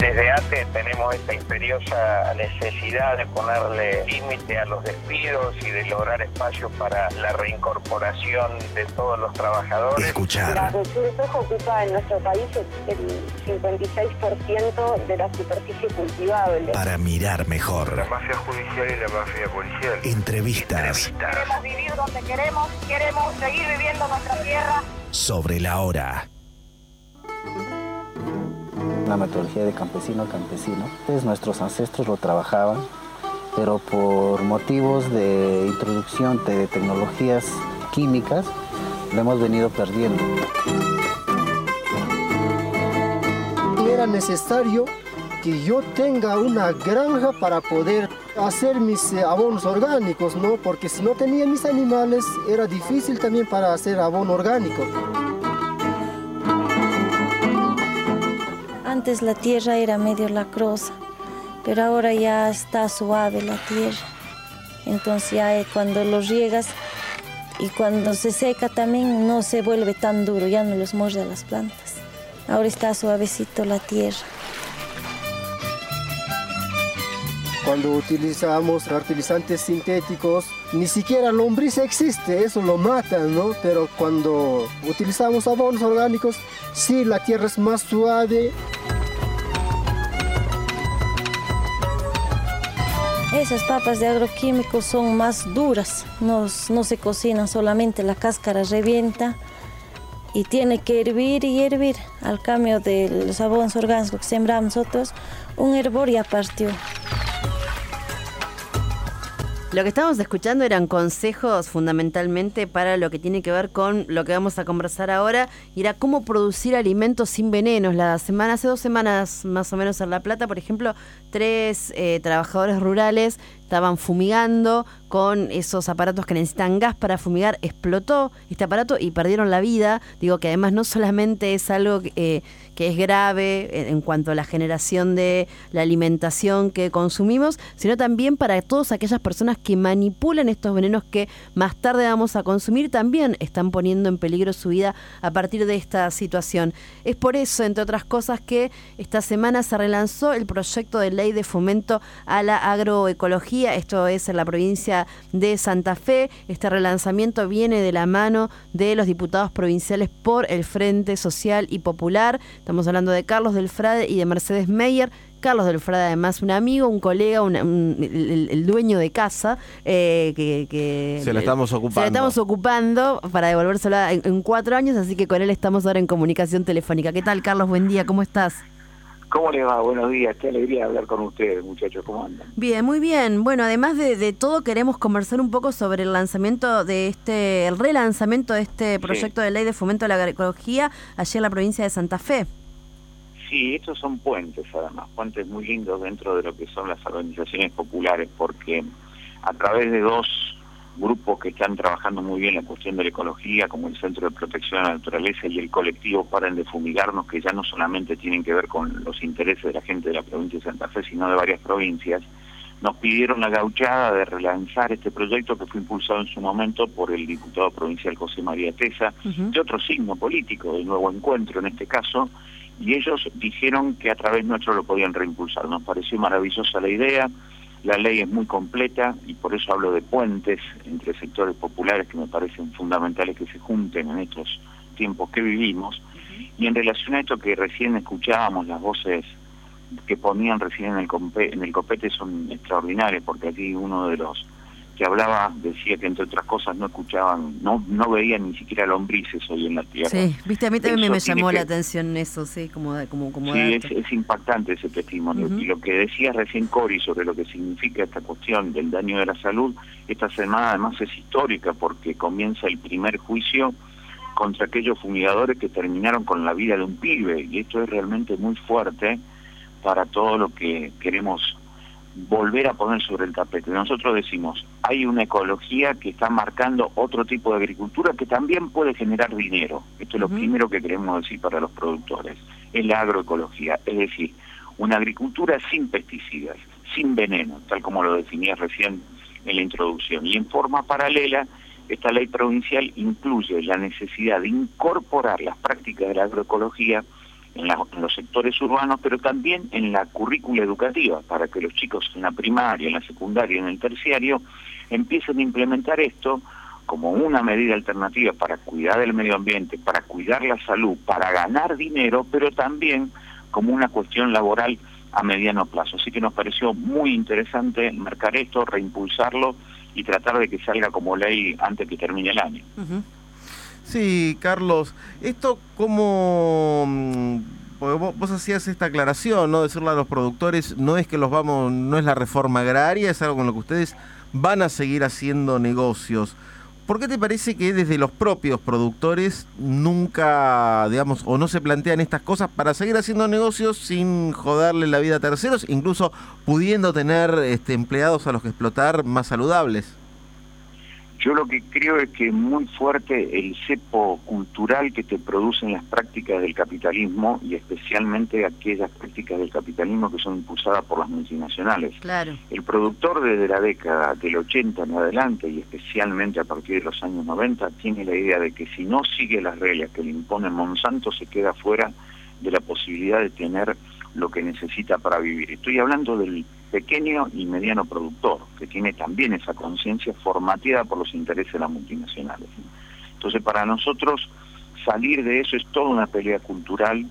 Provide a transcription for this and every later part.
Desde ATE tenemos esta imperiosa necesidad de ponerle límite a los despidos y de lograr espacios para la reincorporación de todos los trabajadores. Escuchar. La región de soja ocupa en nuestro país el 56% de la superficie cultivable. Para mirar mejor. La mafia judicial y la mafia policial. Entrevistas. Queremos vivir donde queremos seguir viviendo nuestra tierra. Sobre la hora. La metodología de campesino a campesino. Entonces nuestros ancestros lo trabajaban, pero por motivos de introducción de tecnologías químicas, lo hemos venido perdiendo. Era necesario que yo tenga una granja para poder hacer mis abonos orgánicos, ¿no? Porque si no tenía mis animales, era difícil también para hacer abono orgánico. Antes la tierra era medio lacrosa, pero ahora ya está suave la tierra. Entonces ya cuando lo riegas y cuando se seca también no se vuelve tan duro, ya no los muerde las plantas. Ahora está suavecito la tierra. Cuando utilizamos fertilizantes sintéticos, ni siquiera lombriz existe, eso lo matan, ¿no? Pero cuando utilizamos abonos orgánicos, sí, la tierra es más suave. Esas papas de agroquímicos son más duras, no se cocinan solamente, la cáscara revienta y tiene que hervir y hervir. Al cambio de los abonos orgánicos que sembramos nosotros, un hervor ya partió. Lo que estábamos escuchando eran consejos fundamentalmente para lo que tiene que ver con lo que vamos a conversar ahora, y era cómo producir alimentos sin venenos. Hace 2 semanas más o menos en La Plata, por ejemplo, 3 trabajadores rurales estaban fumigando con esos aparatos que necesitan gas para fumigar. Explotó este aparato y perdieron la vida. Digo que además no solamente es algo que es grave en cuanto a la generación de la alimentación que consumimos, sino también para todas aquellas personas que manipulan estos venenos que más tarde vamos a consumir, también están poniendo en peligro su vida a partir de esta situación. Es por eso, entre otras cosas, que esta semana se relanzó el proyecto de ley de fomento a la agroecología. Esto es en la provincia de Santa Fe. Este relanzamiento viene de la mano de los diputados provinciales por el Frente Social y Popular. Estamos hablando de Carlos del Frade y de Mercedes Meyer. Carlos del Frade, además, un amigo, un colega, el dueño de casa, que se la estamos ocupando para devolvérsela en 4 años, así que con él estamos ahora en comunicación telefónica. ¿Qué tal, Carlos? Buen día, ¿cómo estás? ¿Cómo les va? Buenos días, qué alegría hablar con ustedes, muchachos, ¿cómo andan? Bien, muy bien. Bueno, además de todo, queremos conversar un poco sobre el relanzamiento de este proyecto de ley de fomento a la agroecología allí en la provincia de Santa Fe. Sí, estos son puentes, además, puentes muy lindos dentro de lo que son las organizaciones populares, porque a través de 2 grupos que están trabajando muy bien la cuestión de la ecología, como el Centro de Protección a la Naturaleza y el colectivo Paren de Fumigarnos, que ya no solamente tienen que ver con los intereses de la gente de la provincia de Santa Fe, sino de varias provincias, nos pidieron la gauchada de relanzar este proyecto que fue impulsado en su momento por el diputado provincial José María Tesa, de otro signo político, del Nuevo Encuentro en este caso, y ellos dijeron que a través nuestro lo podían reimpulsar. Nos pareció maravillosa la idea. La ley es muy completa y por eso hablo de puentes entre sectores populares que me parecen fundamentales que se junten en estos tiempos que vivimos. Y en relación a esto que recién escuchábamos, las voces que ponían recién en el copete son extraordinarias, porque aquí uno de los que hablaba decía que entre otras cosas no escuchaban, no veían ni siquiera lombrices hoy en la tierra. Sí, viste, a mí también me llamó la atención eso, sí, como sí, es impactante ese testimonio. Y lo que decía recién Cori sobre lo que significa esta cuestión del daño de la salud, esta semana además es histórica porque comienza el primer juicio contra aquellos fumigadores que terminaron con la vida de un pibe, y esto es realmente muy fuerte para todo lo que queremos volver a poner sobre el tapete. Nosotros decimos, hay una ecología que está marcando otro tipo de agricultura que también puede generar dinero. Esto es lo primero que queremos decir para los productores, es la agroecología, es decir, una agricultura sin pesticidas, sin veneno, tal como lo definía recién en la introducción. Y en forma paralela, esta ley provincial incluye la necesidad de incorporar las prácticas de la agroecología en los sectores urbanos, pero también en la currícula educativa, para que los chicos en la primaria, en la secundaria y en el terciario empiecen a implementar esto como una medida alternativa para cuidar el medio ambiente, para cuidar la salud, para ganar dinero, pero también como una cuestión laboral a mediano plazo. Así que nos pareció muy interesante marcar esto, reimpulsarlo y tratar de que salga como ley antes que termine el año. Sí, Carlos, esto como... Vos hacías esta aclaración, ¿no? Decirle a los productores, no es que no es la reforma agraria, es algo con lo que ustedes van a seguir haciendo negocios. ¿Por qué te parece que desde los propios productores nunca, digamos, o no se plantean estas cosas para seguir haciendo negocios sin joderle la vida a terceros, incluso pudiendo tener empleados a los que explotar más saludables? Yo lo que creo es que es muy fuerte el cepo cultural que te producen las prácticas del capitalismo, y especialmente aquellas prácticas del capitalismo que son impulsadas por las multinacionales. Claro. El productor desde la década del 80 en adelante, y especialmente a partir de los años 90, tiene la idea de que si no sigue las reglas que le impone Monsanto, se queda fuera de la posibilidad de tener lo que necesita para vivir. Estoy hablando del pequeño y mediano productor, que tiene también esa conciencia formateada por los intereses de las multinacionales. Entonces, para nosotros, salir de eso es toda una pelea cultural,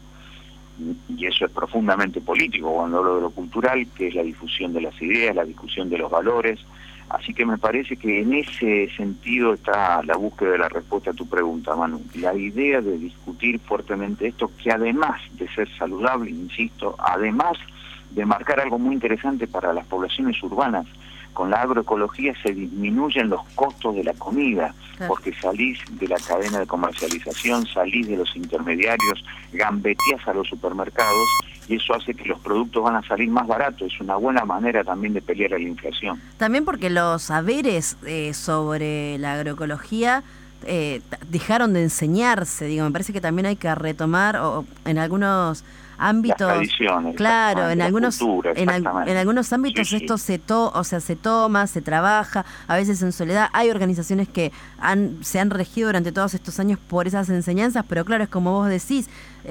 y eso es profundamente político cuando hablo de lo cultural, que es la difusión de las ideas, la discusión de los valores. Así que me parece que en ese sentido está la búsqueda de la respuesta a tu pregunta, Manu. La idea de discutir fuertemente esto, que además de ser saludable, insisto, además de marcar algo muy interesante para las poblaciones urbanas, con la agroecología se disminuyen los costos de la comida, claro, porque salís de la cadena de comercialización, salís de los intermediarios, gambeteás a los supermercados, y eso hace que los productos van a salir más baratos. Es una buena manera también de pelear a la inflación. También porque los saberes sobre la agroecología dejaron de enseñarse, digo, me parece que también hay que retomar en algunos ámbitos, las tradiciones, claro, en algunos cultura, en algunos ámbitos sí, esto se toma, se trabaja, a veces en soledad. Hay organizaciones que se han regido durante todos estos años por esas enseñanzas, pero claro, es como vos decís,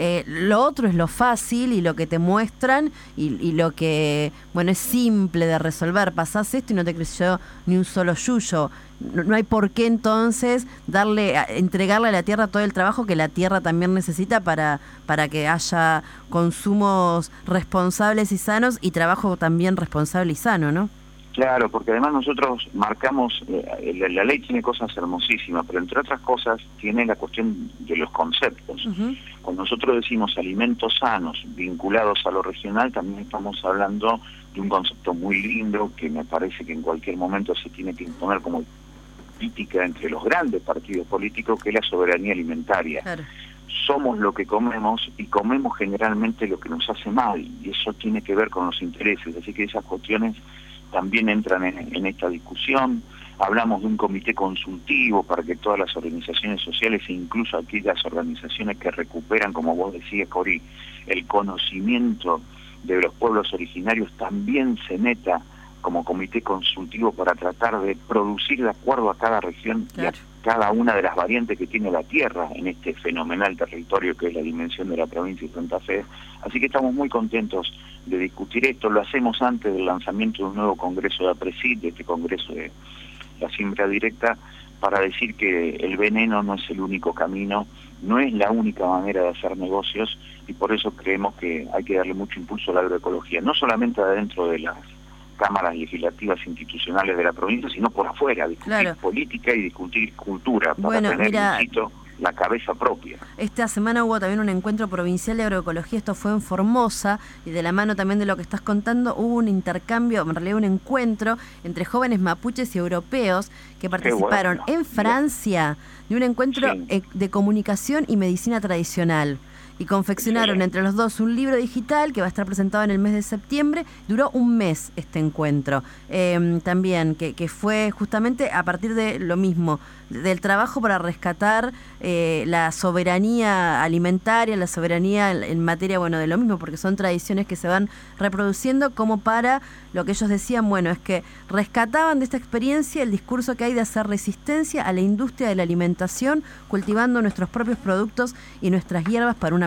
lo otro es lo fácil y lo que te muestran y lo que, bueno, es simple de resolver. Pasás esto y no te creció ni un solo yuyo. No hay por qué entonces entregarle a la tierra todo el trabajo que la tierra también necesita para que haya consumos responsables y sanos, y trabajo también responsable y sano, ¿no? Claro, porque además nosotros marcamos, la ley tiene cosas hermosísimas, pero entre otras cosas tiene la cuestión de los conceptos. Uh-huh. Cuando nosotros decimos alimentos sanos vinculados a lo regional, también estamos hablando de un concepto muy lindo que me parece que en cualquier momento se tiene que imponer como política entre los grandes partidos políticos, que es la soberanía alimentaria. Claro. Somos lo que comemos, y comemos generalmente lo que nos hace mal, y eso tiene que ver con los intereses. Así que esas cuestiones también entran en esta discusión. Hablamos de un comité consultivo para que todas las organizaciones sociales, e incluso aquellas organizaciones que recuperan, como vos decías, Cori, el conocimiento de los pueblos originarios, también se meta como comité consultivo para tratar de producir de acuerdo a cada región, claro, y a cada una de las variantes que tiene la tierra en este fenomenal territorio que es la dimensión de la provincia de Santa Fe. Así que estamos muy contentos de discutir esto. Lo hacemos antes del lanzamiento de un nuevo congreso de APRESID, de este congreso de la siembra directa, para decir que el veneno no es el único camino, no es la única manera de hacer negocios, y por eso creemos que hay que darle mucho impulso a la agroecología, no solamente adentro de las cámaras legislativas institucionales de la provincia, sino por afuera, discutir, claro, política y discutir cultura, para tener, insisto, la cabeza propia. Esta semana hubo también un encuentro provincial de agroecología, esto fue en Formosa, y de la mano también de lo que estás contando, hubo un intercambio, en realidad un encuentro entre jóvenes mapuches y europeos que participaron en Francia de un encuentro, sí, de comunicación y medicina tradicional. Y confeccionaron entre los dos un libro digital que va a estar presentado en el mes de septiembre. Duró un mes este encuentro. También, que fue justamente a partir de lo mismo, del trabajo para rescatar la soberanía alimentaria, la soberanía en materia, bueno, de lo mismo, porque son tradiciones que se van reproduciendo, como para lo que ellos decían, bueno, es que rescataban de esta experiencia el discurso que hay de hacer resistencia a la industria de la alimentación, cultivando nuestros propios productos y nuestras hierbas para una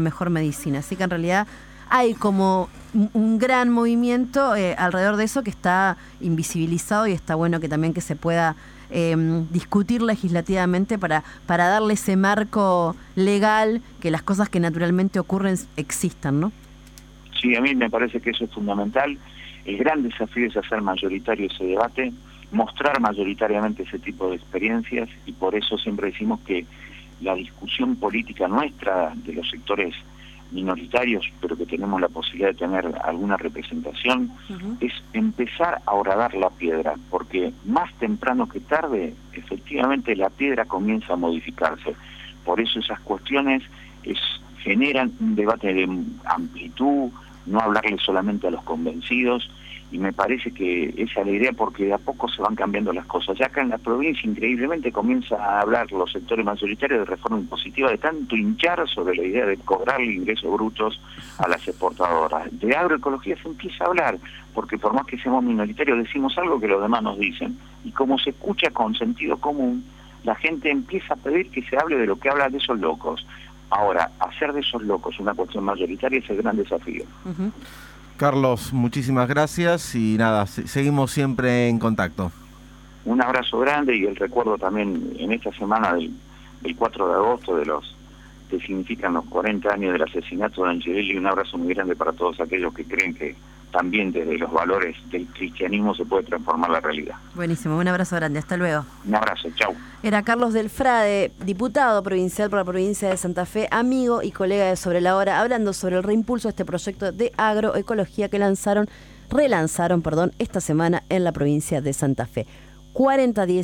mejor medicina. Así que en realidad hay como un gran movimiento alrededor de eso que está invisibilizado y está bueno que también que se pueda discutir legislativamente para darle ese marco legal, que las cosas que naturalmente ocurren existan, ¿no? Sí, a mí me parece que eso es fundamental. El gran desafío es hacer mayoritario ese debate, mostrar mayoritariamente ese tipo de experiencias, y por eso siempre decimos que la discusión política nuestra de los sectores minoritarios, pero que tenemos la posibilidad de tener alguna representación, es empezar a horadar la piedra, porque más temprano que tarde, efectivamente la piedra comienza a modificarse. Por eso esas cuestiones generan un debate de amplitud, no hablarle solamente a los convencidos, y me parece que esa es la idea, porque de a poco se van cambiando las cosas. Ya acá en la provincia, increíblemente, comienza a hablar los sectores mayoritarios de reforma impositiva, de tanto hinchar sobre la idea de cobrarle ingresos brutos a las exportadoras. De agroecología se empieza a hablar, porque por más que seamos minoritarios decimos algo que los demás nos dicen, y como se escucha con sentido común, la gente empieza a pedir que se hable de lo que habla de esos locos. Ahora, hacer de esos locos una cuestión mayoritaria es el gran desafío. Carlos, muchísimas gracias y nada, seguimos siempre en contacto. Un abrazo grande, y el recuerdo también en esta semana del 4 de agosto de los que significan los 40 años del asesinato de Angelelli. Un abrazo muy grande para todos aquellos que creen que también desde los valores del cristianismo se puede transformar la realidad. Buenísimo, un abrazo grande, hasta luego. Un abrazo, chau. Era Carlos Del Frade, diputado provincial por la provincia de Santa Fe, amigo y colega de Sobre la Hora, hablando sobre el reimpulso de este proyecto de agroecología que relanzaron esta semana en la provincia de Santa Fe.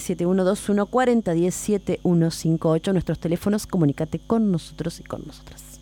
4010-7121, 4010-7158, nuestros teléfonos, comunícate con nosotros y con nosotras.